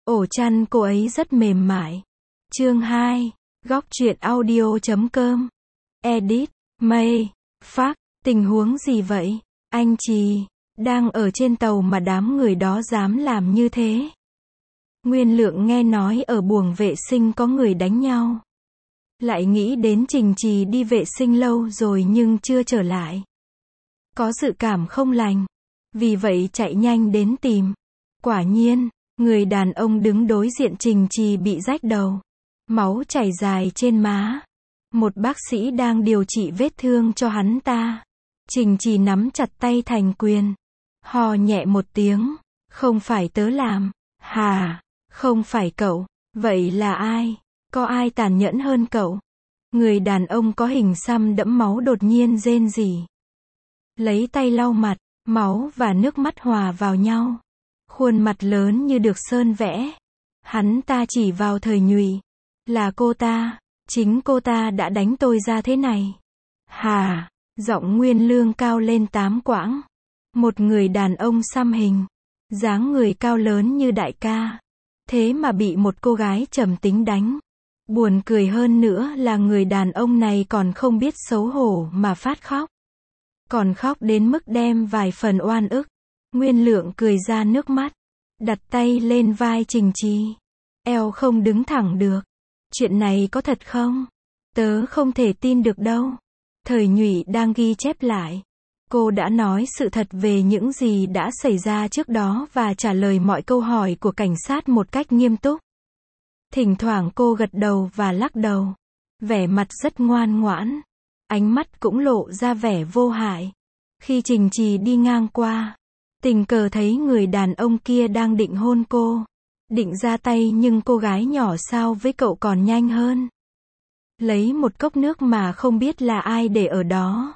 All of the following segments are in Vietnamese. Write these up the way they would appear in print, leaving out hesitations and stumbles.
Ổ chăn cô ấy rất mềm mại. Chương 2. Góc truyện audio.com. Edit. May. Phác. Tình huống gì vậy? Anh Trì. Đang ở trên tàu mà đám người đó dám làm như thế. Nguyên Lượng nghe nói ở buồng vệ sinh có người đánh nhau. Lại nghĩ đến Trình Trì đi vệ sinh lâu rồi nhưng chưa trở lại. Có dự cảm không lành. Vì vậy chạy nhanh đến tìm. Quả nhiên, người đàn ông đứng đối diện Trình Trì bị rách đầu. Máu chảy dài trên má. Một bác sĩ đang điều trị vết thương cho hắn ta. Trình Trì nắm chặt tay thành quyền. Hò nhẹ một tiếng. Không phải tớ làm. Hà, không phải cậu. Vậy là ai? Có ai tàn nhẫn hơn cậu? Người đàn ông có hình xăm đẫm máu đột nhiên rên rỉ. Lấy tay lau mặt, máu và nước mắt hòa vào nhau. Khuôn mặt lớn như được sơn vẽ. Hắn ta chỉ vào Thời Nhụy. Là cô ta, chính cô ta đã đánh tôi ra thế này. Hà, giọng Nguyên Lương cao lên 8 quãng. Một người đàn ông xăm hình, dáng người cao lớn như đại ca. Thế mà bị một cô gái trầm tính đánh. Buồn cười hơn nữa là người đàn ông này còn không biết xấu hổ mà phát khóc. Còn khóc đến mức đem vài phần oan ức. Nguyên Lượng cười ra nước mắt. Đặt tay lên vai Trình Trì. Eo không đứng thẳng được. Chuyện này có thật không? Tớ không thể tin được đâu. Thời Nhụy đang ghi chép lại. Cô đã nói sự thật về những gì đã xảy ra trước đó và trả lời mọi câu hỏi của cảnh sát một cách nghiêm túc. Thỉnh thoảng cô gật đầu và lắc đầu. Vẻ mặt rất ngoan ngoãn. Ánh mắt cũng lộ ra vẻ vô hại. Khi Trình Trì đi ngang qua, tình cờ thấy người đàn ông kia đang định hôn cô. Định ra tay nhưng cô gái nhỏ sao với cậu còn nhanh hơn. Lấy một cốc nước mà không biết là ai để ở đó.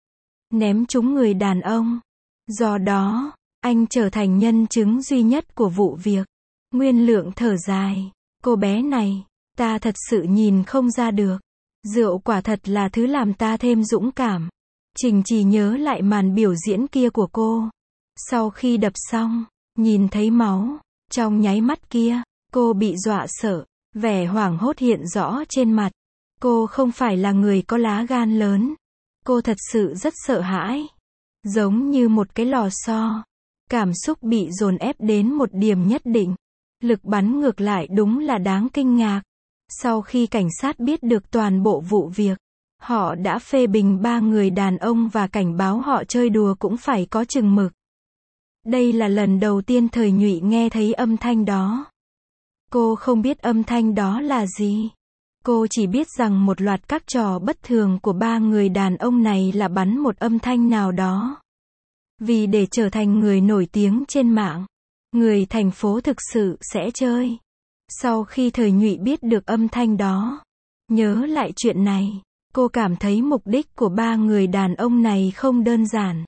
Ném trúng người đàn ông. Do đó, anh trở thành nhân chứng duy nhất của vụ việc. Nguyên Lượng thở dài. Cô bé này, ta thật sự nhìn không ra được. Rượu quả thật là thứ làm ta thêm dũng cảm. Trình Trì nhớ lại màn biểu diễn kia của cô. Sau khi đập xong, nhìn thấy máu. Trong nháy mắt kia, cô bị dọa sợ. Vẻ hoảng hốt hiện rõ trên mặt. Cô không phải là người có lá gan lớn. Cô thật sự rất sợ hãi. Giống như một cái lò xo. Cảm xúc bị dồn ép đến một điểm nhất định. Lực bắn ngược lại đúng là đáng kinh ngạc. Sau khi cảnh sát biết được toàn bộ vụ việc, họ đã phê bình 3 người đàn ông và cảnh báo họ chơi đùa cũng phải có chừng mực. Đây là lần đầu tiên Thời Nhụy nghe thấy âm thanh đó. Cô không biết âm thanh đó là gì. Cô chỉ biết rằng một loạt các trò bất thường của 3 người đàn ông này là bắn một âm thanh nào đó. Vì để trở thành người nổi tiếng trên mạng, người thành phố thực sự sẽ chơi. Sau khi Thời Nhụy biết được âm thanh đó, nhớ lại chuyện này, cô cảm thấy mục đích của 3 người đàn ông này không đơn giản.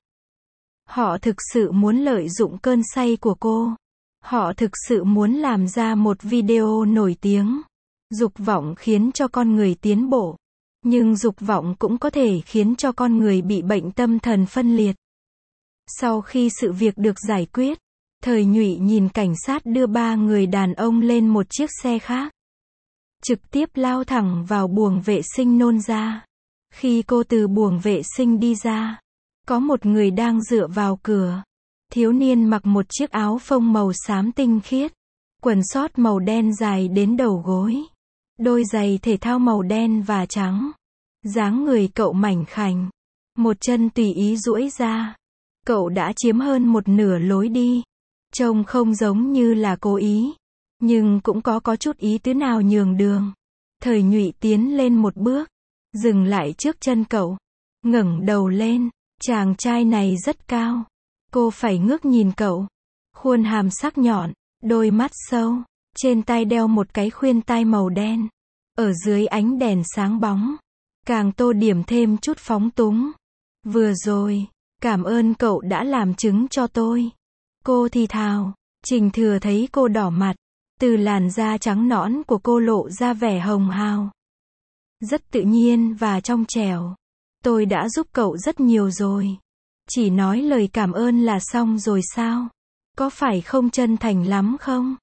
Họ thực sự muốn lợi dụng cơn say của cô. Họ thực sự muốn làm ra một video nổi tiếng. Dục vọng khiến cho con người tiến bộ. Nhưng dục vọng cũng có thể khiến cho con người bị bệnh tâm thần phân liệt. Sau khi sự việc được giải quyết, Thời Nhụy nhìn cảnh sát đưa 3 người đàn ông lên một chiếc xe khác. Trực tiếp lao thẳng vào buồng vệ sinh nôn ra. Khi cô từ buồng vệ sinh đi ra, có một người đang dựa vào cửa. Thiếu niên mặc một chiếc áo phông màu xám tinh khiết. Quần sót màu đen dài đến đầu gối. Đôi giày thể thao màu đen và trắng. Dáng người cậu mảnh khảnh. Một chân tùy ý duỗi ra. Cậu đã chiếm hơn một nửa lối đi. Trông không giống như là cố ý. Nhưng cũng có chút ý tứ nào nhường đường. Thời Nhụy tiến lên một bước. Dừng lại trước chân cậu. Ngẩng đầu lên. Chàng trai này rất cao. Cô phải ngước nhìn cậu. Khuôn hàm sắc nhọn. Đôi mắt sâu. Trên tay đeo một cái khuyên tai màu đen. Ở dưới ánh đèn sáng bóng. Càng tô điểm thêm chút phóng túng. Vừa rồi, cảm ơn cậu đã làm chứng cho tôi. Cô thì thào. Trình Thừa thấy cô đỏ mặt. Từ làn da trắng nõn của cô lộ ra vẻ hồng hào. Rất tự nhiên và trong trẻo. Tôi đã giúp cậu rất nhiều rồi. Chỉ nói lời cảm ơn là xong rồi sao? Có phải không chân thành lắm không?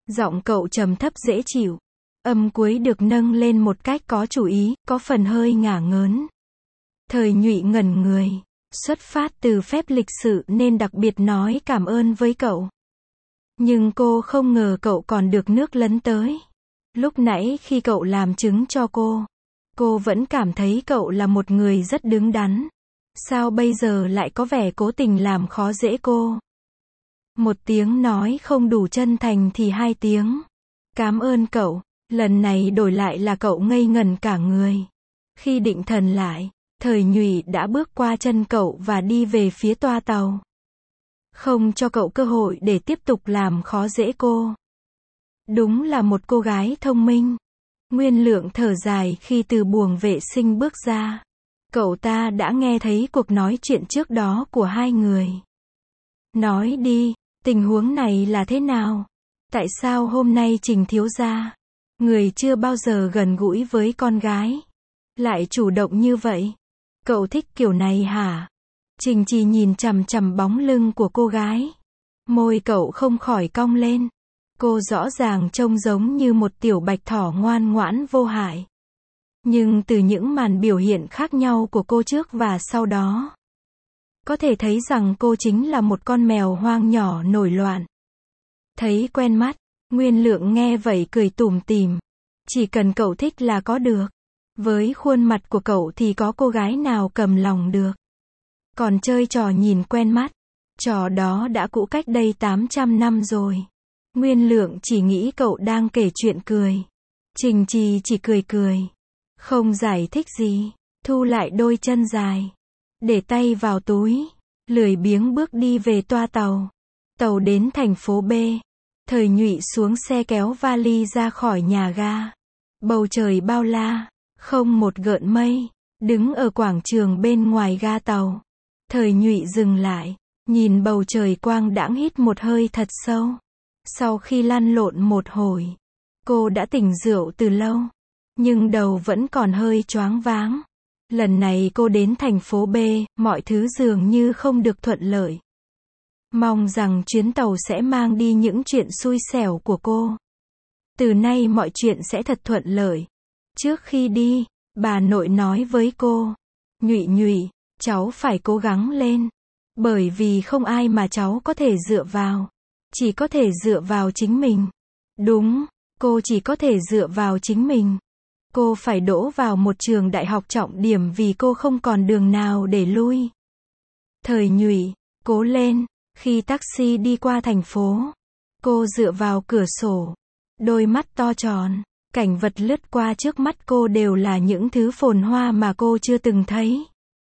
Giọng cậu trầm thấp dễ chịu. Âm cuối được nâng lên một cách có chủ ý, có phần hơi ngả ngớn. Thời Nhụy ngẩn người. Xuất phát từ phép lịch sự nên đặc biệt nói cảm ơn với cậu. Nhưng cô không ngờ cậu còn được nước lấn tới. Lúc nãy khi cậu làm chứng cho cô vẫn cảm thấy cậu là một người rất đứng đắn. Sao bây giờ lại có vẻ cố tình làm khó dễ cô? Một tiếng nói không đủ chân thành thì hai tiếng. Cảm ơn cậu. Lần này đổi lại là cậu ngây ngẩn cả người. Khi định thần lại, Thời Nhụy đã bước qua chân cậu và đi về phía toa tàu. Không cho cậu cơ hội để tiếp tục làm khó dễ cô. Đúng là một cô gái thông minh. Nguyên Lượng thở dài khi từ buồng vệ sinh bước ra. Cậu ta đã nghe thấy cuộc nói chuyện trước đó của hai người. Nói đi, tình huống này là thế nào? Tại sao hôm nay Trình thiếu gia, người chưa bao giờ gần gũi với con gái, lại chủ động như vậy? Cậu thích kiểu này hả? Trình Trì nhìn chằm chằm bóng lưng của cô gái. Môi cậu không khỏi cong lên. Cô rõ ràng trông giống như một tiểu bạch thỏ ngoan ngoãn vô hại. Nhưng từ những màn biểu hiện khác nhau của cô trước và sau đó, có thể thấy rằng cô chính là một con mèo hoang nhỏ nổi loạn. Thấy quen mắt, Nguyên Lượng nghe vậy cười tủm tỉm. Chỉ cần cậu thích là có được. Với khuôn mặt của cậu thì có cô gái nào cầm lòng được. Còn chơi trò nhìn quen mắt, trò đó đã cũ cách đây 800 năm rồi. Nguyên Lượng chỉ nghĩ cậu đang kể chuyện cười. Trình Trì chỉ cười cười, không giải thích gì, thu lại đôi chân dài, để tay vào túi, lười biếng bước đi về toa tàu. Tàu đến thành phố B. Thời Nhụy xuống xe kéo vali ra khỏi nhà ga. Bầu trời bao la, không một gợn mây. Đứng ở quảng trường bên ngoài ga tàu, Thời Nhụy dừng lại, nhìn bầu trời quang đãng, hít một hơi thật sâu. Sau khi lăn lộn một hồi, cô đã tỉnh rượu từ lâu, nhưng đầu vẫn còn hơi choáng váng. Lần này cô đến thành phố B, mọi thứ dường như không được thuận lợi. Mong rằng chuyến tàu sẽ mang đi những chuyện xui xẻo của cô. Từ nay mọi chuyện sẽ thật thuận lợi. Trước khi đi, bà nội nói với cô, Nhụy Nhụy, cháu phải cố gắng lên. Bởi vì không ai mà cháu có thể dựa vào. Chỉ có thể dựa vào chính mình. Đúng, cô chỉ có thể dựa vào chính mình. Cô phải đỗ vào một trường đại học trọng điểm vì cô không còn đường nào để lui. Thời Nhụy, cố lên. Khi taxi đi qua thành phố, cô dựa vào cửa sổ, đôi mắt to tròn. Cảnh vật lướt qua trước mắt cô đều là những thứ phồn hoa mà cô chưa từng thấy.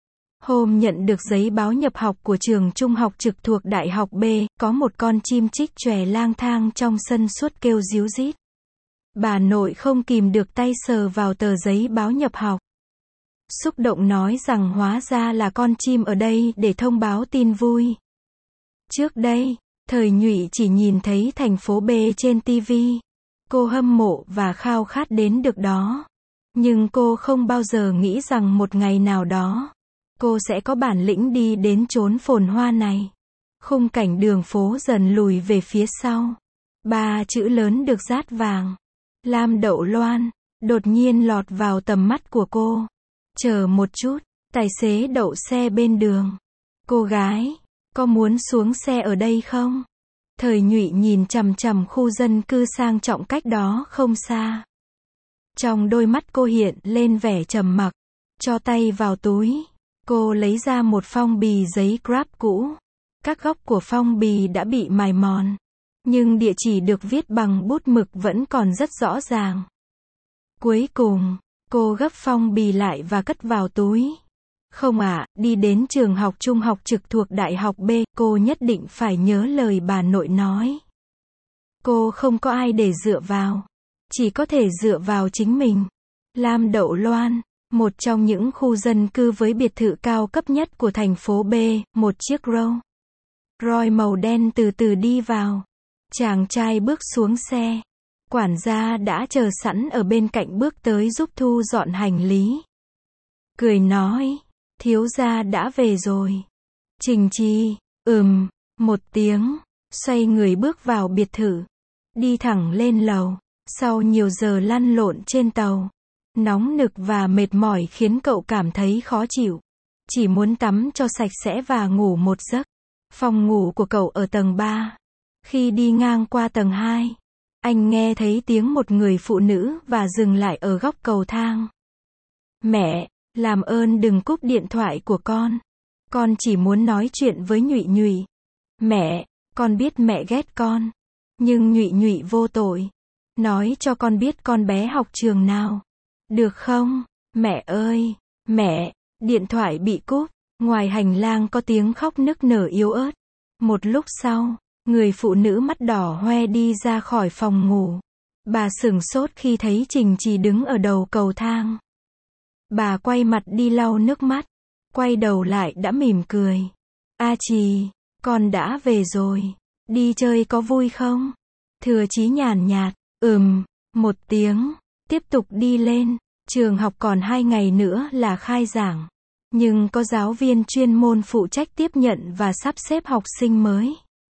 Hôm nhận được giấy báo nhập học của trường trung học trực thuộc Đại học B, có một con chim chích chòe lang thang trong sân suốt kêu ríu rít. Bà nội không kìm được tay sờ vào tờ giấy báo nhập học. Xúc động nói rằng hóa ra là con chim ở đây để thông báo tin vui. Trước đây, Thời Nhụy chỉ nhìn thấy thành phố B trên TV. Cô hâm mộ và khao khát đến được đó. Nhưng cô không bao giờ nghĩ rằng một ngày nào đó, cô sẽ có bản lĩnh đi đến chốn phồn hoa này. Khung cảnh đường phố dần lùi về phía sau. 3 chữ lớn được dát vàng. Lam Đậu Loan, đột nhiên lọt vào tầm mắt của cô. Chờ một chút, tài xế đậu xe bên đường. Cô gái, có muốn xuống xe ở đây không? Thời Nhụy nhìn chằm chằm khu dân cư sang trọng cách đó không xa. Trong đôi mắt cô hiện lên vẻ trầm mặc. Cho tay vào túi, cô lấy ra một phong bì giấy Grab cũ. Các góc của phong bì đã bị mài mòn, nhưng địa chỉ được viết bằng bút mực vẫn còn rất rõ ràng. Cuối cùng, cô gấp phong bì lại và cất vào túi. Không ạ, đi đến trường học trung học trực thuộc Đại học B, cô nhất định phải nhớ lời bà nội nói. Cô không có ai để dựa vào, chỉ có thể dựa vào chính mình. Lam Đậu Loan, một trong những khu dân cư với biệt thự cao cấp nhất của thành phố B, một chiếc Rolls Royce màu đen từ từ đi vào. Chàng trai bước xuống xe. Quản gia đã chờ sẵn ở bên cạnh bước tới giúp thu dọn hành lý. Cười nói, thiếu gia đã về rồi. Trình Trì, một tiếng, xoay người bước vào biệt thự. đi thẳng lên lầu. Sau nhiều giờ lăn lộn trên tàu, nóng nực và mệt mỏi khiến cậu cảm thấy khó chịu. Chỉ muốn tắm cho sạch sẽ và ngủ một giấc. Phòng ngủ của cậu ở tầng 3. Khi đi ngang qua tầng 2, anh nghe thấy tiếng một người phụ nữ và dừng lại ở góc cầu thang. Mẹ, làm ơn đừng cúp điện thoại của con. Con chỉ muốn nói chuyện với Nhụy Nhụy. Mẹ, con biết mẹ ghét con. Nhưng Nhụy Nhụy vô tội. Nói cho con biết con bé học trường nào. Được không? Mẹ ơi, mẹ, điện thoại bị cúp. Ngoài hành lang có tiếng khóc nức nở yếu ớt. Một lúc sau, người phụ nữ mắt đỏ hoe đi ra khỏi phòng ngủ. Bà sửng sốt khi thấy Trình Trì đứng ở đầu cầu thang. Bà quay mặt đi lau nước mắt. Quay đầu lại đã mỉm cười. A Trì, con đã về rồi. Đi chơi có vui không? Thừa Chí nhàn nhạt. Một tiếng. Tiếp tục đi lên. Trường học còn 2 ngày nữa là khai giảng. Nhưng có giáo viên chuyên môn phụ trách tiếp nhận và sắp xếp học sinh mới.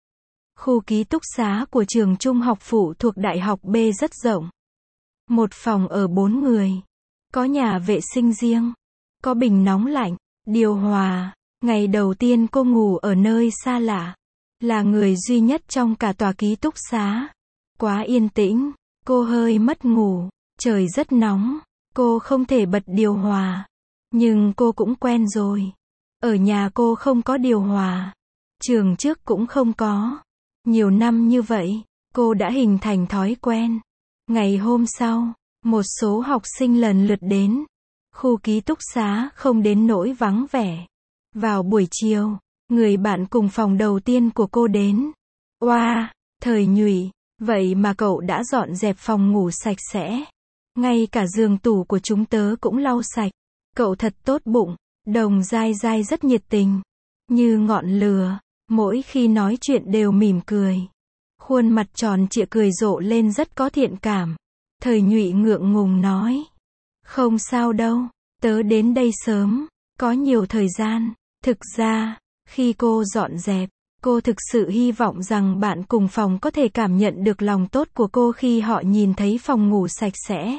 Khu ký túc xá của trường trung học phụ thuộc Đại học B rất rộng. Một phòng ở 4 người. Có nhà vệ sinh riêng. Có bình nóng lạnh, điều hòa. Ngày đầu tiên cô ngủ ở nơi xa lạ. Là người duy nhất trong cả tòa ký túc xá. Quá yên tĩnh. Cô hơi mất ngủ. Trời rất nóng. Cô không thể bật điều hòa. Nhưng cô cũng quen rồi. Ở nhà cô không có điều hòa. Trường trước cũng không có. Nhiều năm như vậy, cô đã hình thành thói quen. Ngày hôm sau, một số học sinh lần lượt đến. Khu ký túc xá không đến nỗi vắng vẻ. Vào buổi chiều, người bạn cùng phòng đầu tiên của cô đến. Oa, Thời Nhụy, vậy mà cậu đã dọn dẹp phòng ngủ sạch sẽ. Ngay cả giường tủ của chúng tớ cũng lau sạch. Cậu thật tốt bụng. Đồng Giai Giai rất nhiệt tình. Như ngọn lửa. Mỗi khi nói chuyện đều mỉm cười. Khuôn mặt tròn trịa cười rộ lên rất có thiện cảm. Thời Nhụy ngượng ngùng nói. Không sao đâu. Tớ đến đây sớm. Có nhiều thời gian. Thực ra, khi cô dọn dẹp, cô thực sự hy vọng rằng bạn cùng phòng có thể cảm nhận được lòng tốt của cô khi họ nhìn thấy phòng ngủ sạch sẽ.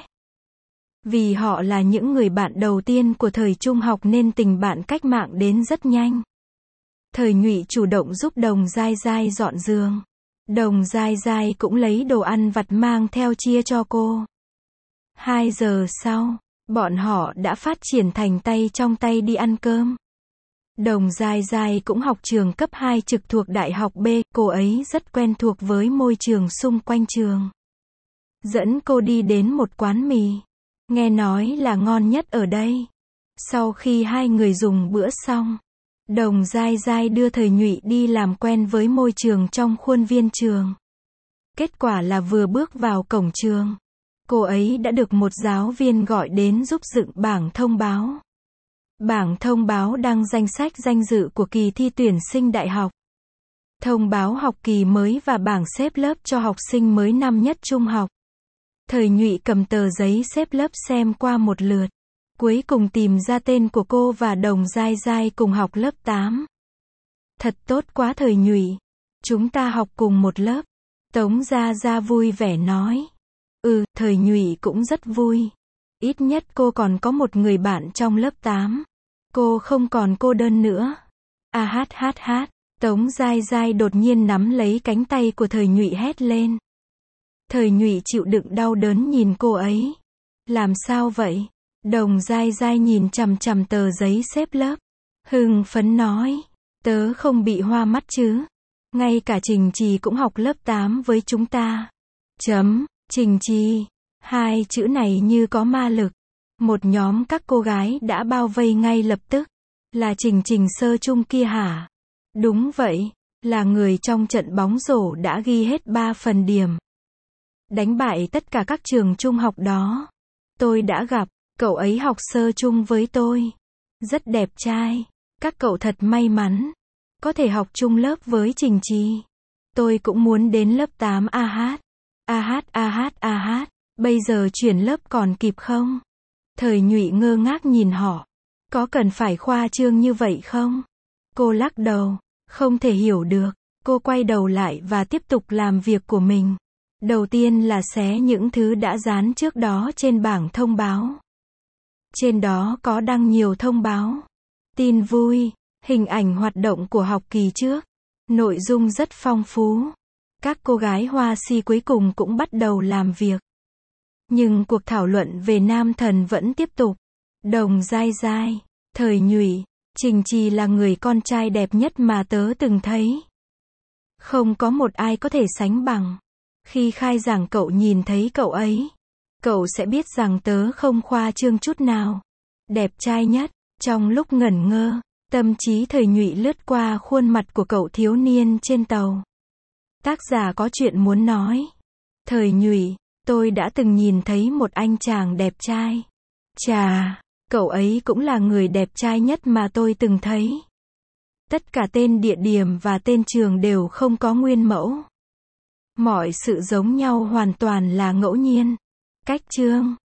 Vì họ là những người bạn đầu tiên của thời trung học nên tình bạn cách mạng đến rất nhanh. Thời Nhụy chủ động giúp Đồng Giai Giai dọn giường. Đồng Giai Giai cũng lấy đồ ăn vặt mang theo chia cho cô. 2 giờ sau, bọn họ đã phát triển thành tay trong tay đi ăn cơm. Đồng Giai Giai cũng học trường cấp 2 trực thuộc Đại học B, cô ấy rất quen thuộc với môi trường xung quanh trường. Dẫn cô đi đến một quán mì. Nghe nói là ngon nhất ở đây. Sau khi hai người dùng bữa xong, Đồng Giai Giai đưa Thời Nhụy đi làm quen với môi trường trong khuôn viên trường. Kết quả là vừa bước vào cổng trường, cô ấy đã được một giáo viên gọi đến giúp dựng bảng thông báo. Bảng thông báo đăng danh sách danh dự của kỳ thi tuyển sinh đại học. Thông báo học kỳ mới và bảng xếp lớp cho học sinh mới năm nhất trung học. Thời Nhụy cầm tờ giấy xếp lớp xem qua một lượt. Cuối cùng tìm ra tên của cô và Đồng Giai Giai cùng học lớp 8. Thật tốt quá Thời Nhụy. Chúng ta học cùng một lớp. Tống Gia Gia vui vẻ nói. Thời Nhụy cũng rất vui. Ít nhất cô còn có một người bạn trong lớp 8. Cô không còn cô đơn nữa. Hát. Tống Giai Giai đột nhiên nắm lấy cánh tay của Thời Nhụy hét lên. Thời Nhụy chịu đựng đau đớn nhìn cô ấy. Làm sao vậy? Đồng Giai Giai nhìn chằm chằm tờ giấy xếp lớp. Hưng phấn nói. Tớ không bị hoa mắt chứ. Ngay cả Trình Trì cũng học lớp 8 với chúng ta. Trình Trì. 2 chữ này như có ma lực. Một nhóm các cô gái đã bao vây ngay lập tức. Là Trình sơ trung kia hả? Đúng vậy. Là người trong trận bóng rổ đã ghi hết 3 phần điểm. Đánh bại tất cả các trường trung học đó. Tôi đã gặp. Cậu ấy học sơ trung với tôi. Rất đẹp trai. Các cậu thật may mắn. Có thể học chung lớp với Trình Trì. Tôi cũng muốn đến lớp 8 Ah. Bây giờ chuyển lớp còn kịp không? Thời Nhụy ngơ ngác nhìn họ. Có cần phải khoa trương như vậy không? Cô lắc đầu. Không thể hiểu được. Cô quay đầu lại và tiếp tục làm việc của mình. Đầu tiên là xé những thứ đã dán trước đó trên bảng thông báo. Trên đó có đăng nhiều thông báo, tin vui, hình ảnh hoạt động của học kỳ trước. Nội dung rất phong phú. Các cô gái Hoa Si cuối cùng cũng bắt đầu làm việc. Nhưng cuộc thảo luận về nam thần vẫn tiếp tục. Đồng Giai Giai, Thời Nhụy, Trình Trì là người con trai đẹp nhất mà tớ từng thấy. Không có một ai có thể sánh bằng. Khi khai giảng cậu nhìn thấy cậu ấy, cậu sẽ biết rằng tớ không khoa trương chút nào. Đẹp trai nhất. Trong lúc ngẩn ngơ, tâm trí Thời Nhụy lướt qua khuôn mặt của cậu thiếu niên trên tàu. Tác giả có chuyện muốn nói. Thời Nhụy, tôi đã từng nhìn thấy một anh chàng đẹp trai. Chà, cậu ấy cũng là người đẹp trai nhất mà tôi từng thấy. Tất cả tên địa điểm và tên trường đều không có nguyên mẫu. Mọi sự giống nhau hoàn toàn là ngẫu nhiên. Cách chương